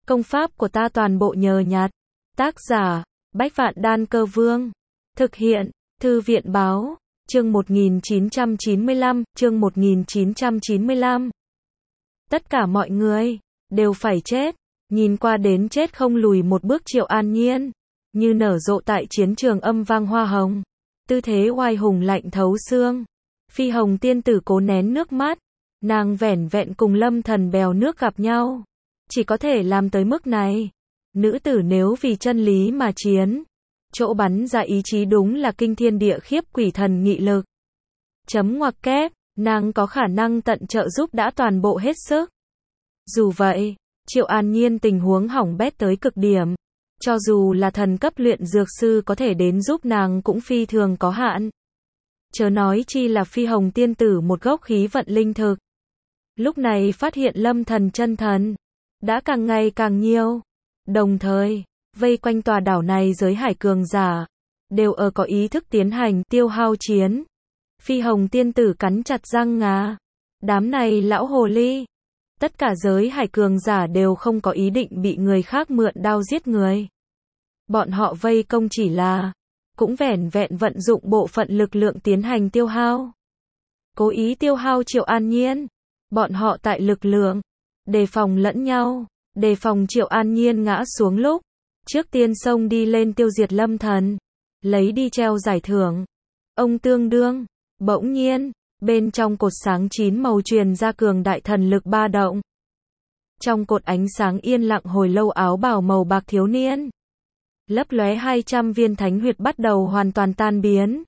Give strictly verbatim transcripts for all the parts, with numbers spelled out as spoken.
Công pháp của ta toàn bộ nhờ nhặt. Tác giả, Bách Vạn Đan Cơ Vương. Thực hiện, Thư viện Báo. Chương một nghìn chín trăm chín mươi lăm, chương một nghìn chín trăm chín mươi lăm. Tất cả mọi người đều phải chết. Nhìn qua đến chết không lùi một bước Triệu An Nhiên, như nở rộ tại chiến trường âm vang hoa hồng, tư thế oai hùng lạnh thấu xương. Phi Hồng tiên tử cố nén nước mắt, nàng vẻn vẹn cùng Lâm Thần bèo nước gặp nhau, chỉ có thể làm tới mức này. Nữ tử nếu vì chân lý mà chiến, chỗ bắn ra ý chí đúng là kinh thiên địa khiếp quỷ thần nghị lực. Chấm ngoặc kép, nàng có khả năng tận trợ giúp đã toàn bộ hết sức. Dù vậy, Triệu An Nhiên tình huống hỏng bét tới cực điểm. Cho dù là thần cấp luyện dược sư có thể đến giúp nàng cũng phi thường có hạn. Chớ nói chi là Phi Hồng tiên tử một gốc khí vận linh thực. Lúc này phát hiện Lâm Thần chân thần đã càng ngày càng nhiều. Đồng thời, vây quanh tòa đảo này giới hải cường giả đều ở có ý thức tiến hành tiêu hao chiến. Phi Hồng tiên tử cắn chặt răng ngà. Đám này lão hồ ly. Tất cả giới hải cường giả đều không có ý định bị người khác mượn đao giết người. Bọn họ vây công chỉ là cũng vẻn vẹn vận dụng bộ phận lực lượng tiến hành tiêu hao. Cố ý tiêu hao Triệu An Nhiên. Bọn họ tại lực lượng đề phòng lẫn nhau, đề phòng Triệu An Nhiên ngã xuống lúc trước tiên xông đi lên tiêu diệt Lâm Thần, lấy đi treo giải thưởng. Ông tương đương, bỗng nhiên, bên trong cột sáng chín màu truyền ra cường đại thần lực ba động. Trong cột ánh sáng yên lặng hồi lâu áo bào màu bạc thiếu niên lấp lóe hai trăm viên thánh huyệt bắt đầu hoàn toàn tan biến.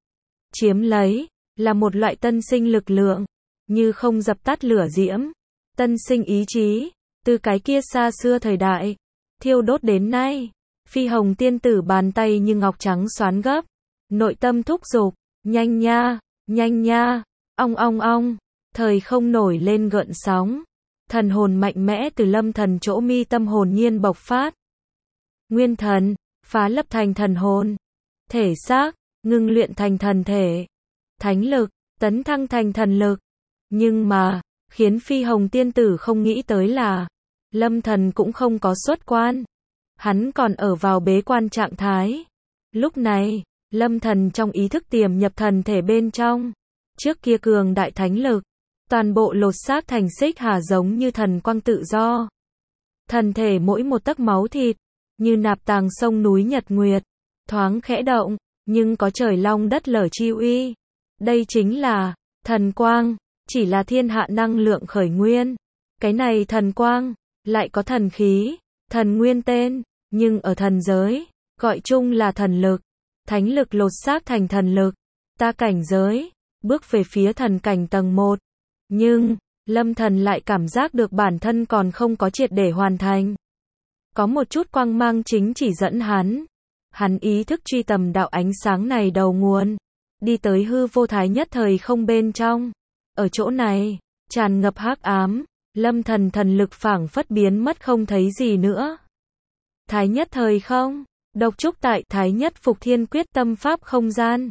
Chiếm lấy là một loại tân sinh lực lượng, như không dập tắt lửa diễm, tân sinh ý chí, từ cái kia xa xưa thời đại thiêu đốt đến nay. Phi Hồng tiên tử bàn tay như ngọc trắng xoắn gấp, nội tâm thúc giục, nhanh nha, nhanh nha, ong ong ong, thời không nổi lên gợn sóng. Thần hồn mạnh mẽ từ Lâm Thần chỗ mi tâm hồn nhiên bộc phát. Nguyên thần, phá lập thành thần hồn. Thể xác, ngưng luyện thành thần thể. Thánh lực, tấn thăng thành thần lực. Nhưng mà, khiến Phi Hồng tiên tử không nghĩ tới là, Lâm Thần cũng không có xuất quan. Hắn còn ở vào bế quan trạng thái. Lúc này, Lâm Thần trong ý thức tiềm nhập thần thể bên trong. Trước kia cường đại thánh lực, toàn bộ lột xác thành xích hà giống như thần quang tự do. Thần thể mỗi một tấc máu thịt, như nạp tàng sông núi nhật nguyệt, thoáng khẽ động, nhưng có trời long đất lở chi uy. Đây chính là thần quang, chỉ là thiên hạ năng lượng khởi nguyên. Cái này thần quang, lại có thần khí, thần nguyên tên, nhưng ở thần giới, gọi chung là thần lực. Thánh lực lột xác thành thần lực, ta cảnh giới, bước về phía thần cảnh tầng một. Nhưng, Lâm Thần lại cảm giác được bản thân còn không có triệt để hoàn thành. Có một chút quang mang chính chỉ dẫn hắn. Hắn ý thức truy tầm đạo ánh sáng này đầu nguồn, đi tới hư vô thái nhất thời không bên trong. Ở chỗ này, tràn ngập hắc ám, Lâm Thần thần lực phảng phất biến mất không thấy gì nữa. Thái nhất thời không, độc trúc tại Thái nhất Phục Thiên Quyết tâm pháp không gian.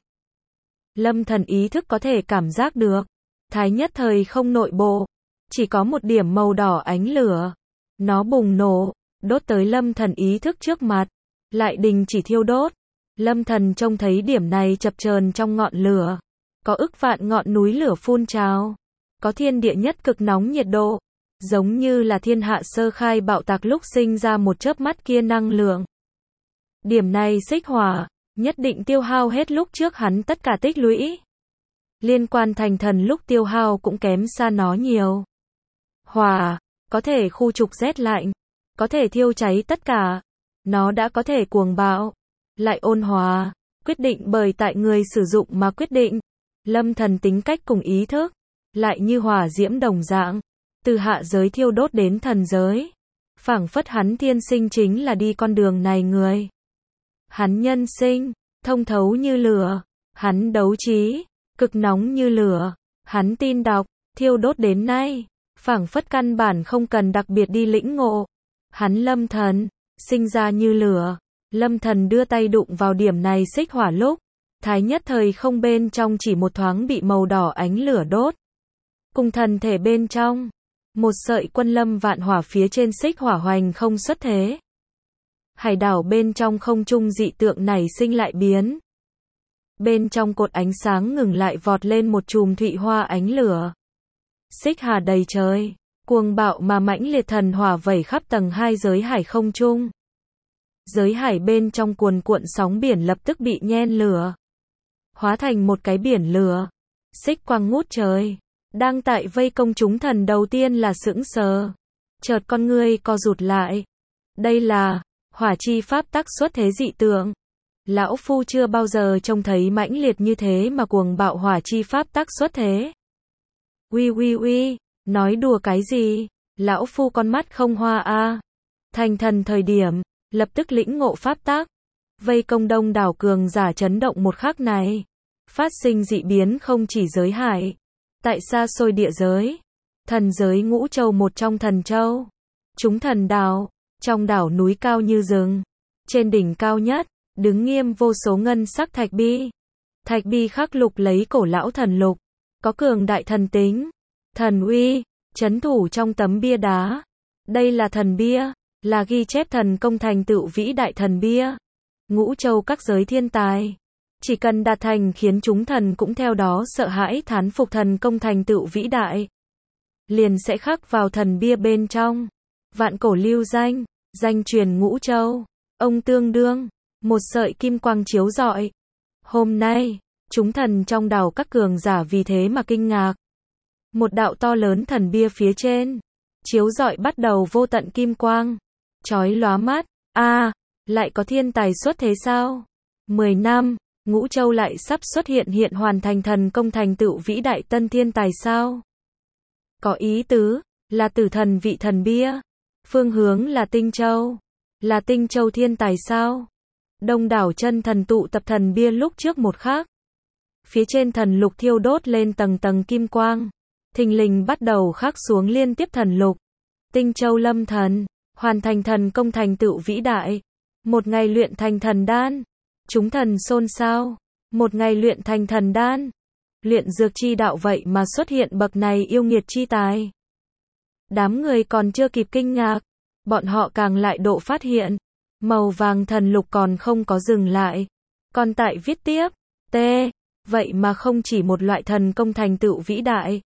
Lâm Thần ý thức có thể cảm giác được, Thái nhất thời không nội bộ, chỉ có một điểm màu đỏ ánh lửa. Nó bùng nổ, đốt tới Lâm Thần ý thức trước mặt, lại đình chỉ thiêu đốt. Lâm Thần trông thấy điểm này chập chờn trong ngọn lửa, có ức vạn ngọn núi lửa phun trào, có thiên địa nhất cực nóng nhiệt độ, giống như là thiên hạ sơ khai bạo tạc lúc sinh ra một chớp mắt kia năng lượng. Điểm này xích hỏa, nhất định tiêu hao hết lúc trước hắn tất cả tích lũy. Liên quan thành thần lúc tiêu hao cũng kém xa nó nhiều. Hỏa, có thể khu trục rét lạnh, có thể thiêu cháy tất cả. Nó đã có thể cuồng bạo, lại ôn hòa, quyết định bởi tại người sử dụng mà quyết định. Lâm Thần tính cách cùng ý thức, lại như hỏa diễm đồng dạng, từ hạ giới thiêu đốt đến thần giới. Phảng phất hắn thiên sinh chính là đi con đường này người. Hắn nhân sinh, thông thấu như lửa. Hắn đấu trí, cực nóng như lửa. Hắn tin đọc, thiêu đốt đến nay. Phảng phất căn bản không cần đặc biệt đi lĩnh ngộ. Hắn Lâm Thần, sinh ra như lửa. Lâm Thần đưa tay đụng vào điểm này xích hỏa lúc, thái nhất thời không bên trong chỉ một thoáng bị màu đỏ ánh lửa đốt. Cùng thần thể bên trong, Một sợi quân lâm vạn hỏa phía trên xích hỏa hoành không xuất thế. Hải đảo bên trong không trung dị tượng nảy sinh lại biến. Bên trong cột ánh sáng ngừng lại vọt lên một chùm thụy hoa ánh lửa. Xích hà đầy trời, cuồng bạo mà mãnh liệt thần hỏa vẩy khắp tầng hai giới hải không trung. Giới hải bên trong cuồn cuộn sóng biển lập tức bị nhen lửa, hóa thành một cái biển lửa. Xích quang ngút trời, đang tại vây công chúng thần đầu tiên là sững sờ. Chợt con ngươi co rụt lại. Đây là hỏa chi pháp tắc xuất thế dị tượng. Lão phu chưa bao giờ trông thấy mãnh liệt như thế mà cuồng bạo hỏa chi pháp tắc xuất thế. Uy uy uy, nói đùa cái gì? Lão phu con mắt không hoa a. À. Thành thần thời điểm, lập tức lĩnh ngộ pháp tắc. Vây công đông đảo cường giả chấn động một khắc này. Phát sinh dị biến không chỉ giới hải. Tại xa xôi địa giới. Thần giới Ngũ Châu một trong thần châu. Chúng thần đảo. Trong đảo núi cao như rừng. Trên đỉnh cao nhất, đứng nghiêm vô số ngân sắc thạch bi. Thạch bi khắc lục lấy cổ lão thần lục. Có cường đại thần tính, thần uy, chấn thủ trong tấm bia đá. Đây là thần bia, là ghi chép thần công thành tựu vĩ đại thần bia. Ngũ châu các giới thiên tài. Chỉ cần đạt thành khiến chúng thần cũng theo đó sợ hãi thán phục thần công thành tựu vĩ đại. Liền sẽ khắc vào thần bia bên trong. Vạn cổ lưu danh, danh truyền Ngũ Châu. Ông tương đương, một sợi kim quang chiếu rọi. Hôm nay, chúng thần trong đảo các cường giả vì thế mà kinh ngạc. Một đạo to lớn thần bia phía trên, chiếu rọi bắt đầu vô tận kim quang, chói lóa mắt. A, à, lại có thiên tài xuất thế sao? Mười năm, Ngũ Châu lại sắp xuất hiện hiện hoàn thành thần công thành tựu vĩ đại tân thiên tài sao? Có ý tứ, là tử thần vị thần bia. Phương hướng là Tinh Châu. Là Tinh Châu thiên tài sao? Đông đảo chân thần tụ tập thần bia lúc trước một khắc. Phía trên thần lục thiêu đốt lên tầng tầng kim quang. Thình lình bắt đầu khắc xuống liên tiếp thần lục. Tinh Châu lâm thần, hoàn thành thần công thành tựu vĩ đại. Một ngày luyện thành thần đan. Chúng thần xôn xao. Một ngày luyện thành thần đan. Luyện dược chi đạo vậy mà xuất hiện bậc này yêu nghiệt chi tài. Đám người còn chưa kịp kinh ngạc. Bọn họ càng lại độ phát hiện. Màu vàng thần lục còn không có dừng lại. Còn tại viết tiếp. T. Vậy mà không chỉ một loại thần công thành tựu vĩ đại.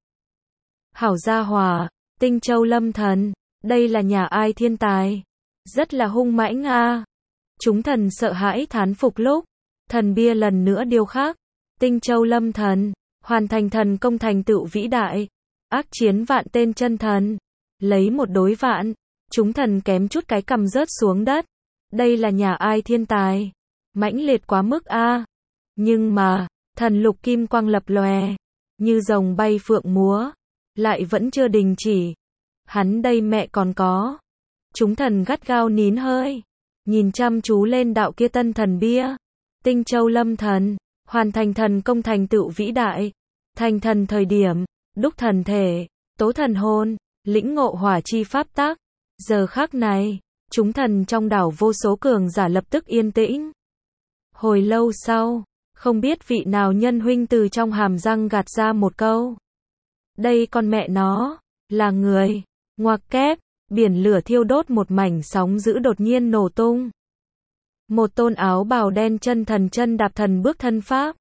Hảo gia hòa, Tinh Châu lâm thần, đây là nhà ai thiên tài? Rất là hung mãnh a. À. Chúng thần sợ hãi thán phục lúc, thần bia lần nữa điêu khắc, Tinh Châu lâm thần, hoàn thành thần công thành tựu vĩ đại, ác chiến vạn tên chân thần, lấy một đối vạn, chúng thần kém chút cái cầm rớt xuống đất. Đây là nhà ai thiên tài? Mãnh liệt quá mức a. À. Nhưng mà, thần lục kim quang lập lòe, như rồng bay phượng múa, lại vẫn chưa đình chỉ. Hắn đây mẹ còn có. Chúng thần gắt gao nín hơi, nhìn chăm chú lên đạo kia tân thần bia. Tinh Châu lâm thần, hoàn thành thần công thành tựu vĩ đại. Thành thần thời điểm, đúc thần thể, tố thần hồn, lĩnh ngộ hỏa chi pháp tắc. Giờ khắc này, chúng thần trong đảo vô số cường giả lập tức yên tĩnh. Hồi lâu sau, không biết vị nào nhân huynh từ trong hàm răng gạt ra một câu. Đây con mẹ nó, là người. Ngoặc kép, biển lửa thiêu đốt một mảnh sóng dữ đột nhiên nổ tung. Một tôn áo bào đen chân thần chân đạp thần bước thân pháp.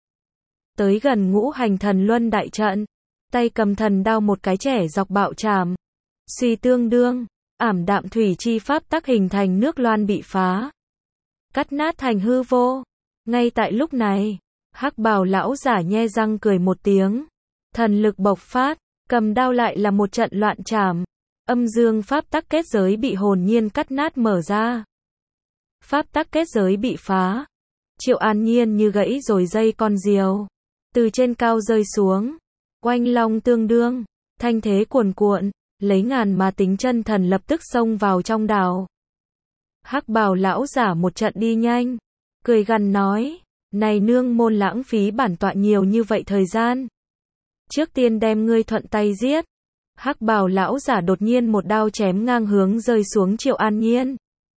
Tới gần ngũ hành thần luân đại trận. Tay cầm thần đao một cái trẻ dọc bạo chạm. Suy tương đương, ảm đạm thủy chi pháp tắc hình thành nước loan bị phá. Cắt nát thành hư vô. Ngay tại lúc này, hắc bào lão giả nhe răng cười một tiếng. Thần lực bộc phát, cầm đao lại là một trận loạn trảm. Âm dương pháp tắc kết giới bị hồn nhiên cắt nát mở ra. Pháp tắc kết giới bị phá. Triệu An Nhiên như gãy rồi dây con diều. Từ trên cao rơi xuống. Oanh long tương đương. Thanh thế cuồn cuộn. Lấy ngàn mà tính chân thần lập tức xông vào trong đảo. Hắc bào lão giả một trận đi nhanh. Cười gằn nói. Này nương môn lãng phí bản tọa nhiều như vậy thời gian. Trước tiên đem ngươi thuận tay giết. Hắc bào lão giả đột nhiên một đao chém ngang hướng rơi xuống Triệu An Nhiên.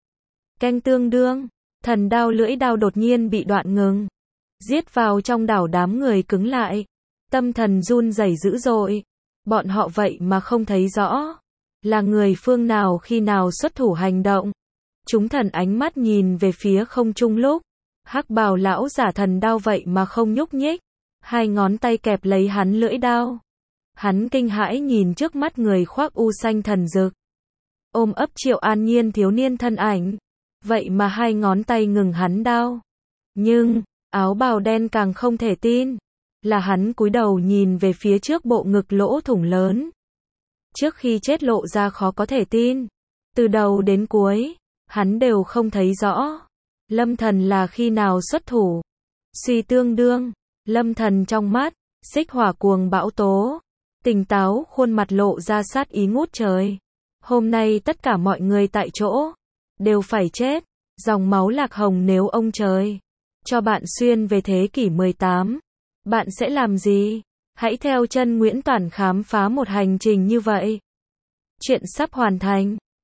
Canh tương đương, thần đao lưỡi đao đột nhiên bị đoạn ngừng. Giết vào trong đảo đám người cứng lại. Tâm thần run rẩy dữ dội. Bọn họ vậy mà không thấy rõ. Là người phương nào khi nào xuất thủ hành động? Chúng thần ánh mắt nhìn về phía không trung lúc. Hắc bào lão giả thần đao vậy mà không nhúc nhích. Hai ngón tay kẹp lấy hắn lưỡi đao. Hắn kinh hãi nhìn trước mắt người khoác u xanh thần dực. Ôm ấp Triệu An Nhiên thiếu niên thân ảnh. Vậy mà hai ngón tay ngừng hắn đao. Nhưng, áo bào đen càng không thể tin. Là hắn cúi đầu nhìn về phía trước bộ ngực lỗ thủng lớn. Trước khi chết lộ ra khó có thể tin. Từ đầu đến cuối, hắn đều không thấy rõ. Lâm Thần là khi nào xuất thủ. Suy tương đương, Lâm Thần trong mắt, xích hỏa cuồng bão tố. Tỉnh táo, khuôn mặt lộ ra sát ý ngút trời. Hôm nay tất cả mọi người tại chỗ đều phải chết. Dòng máu lạc hồng nếu ông trời cho bạn xuyên về thế kỷ mười tám, bạn sẽ làm gì? Hãy theo chân Nguyễn Toản khám phá một hành trình như vậy. Chuyện sắp hoàn thành.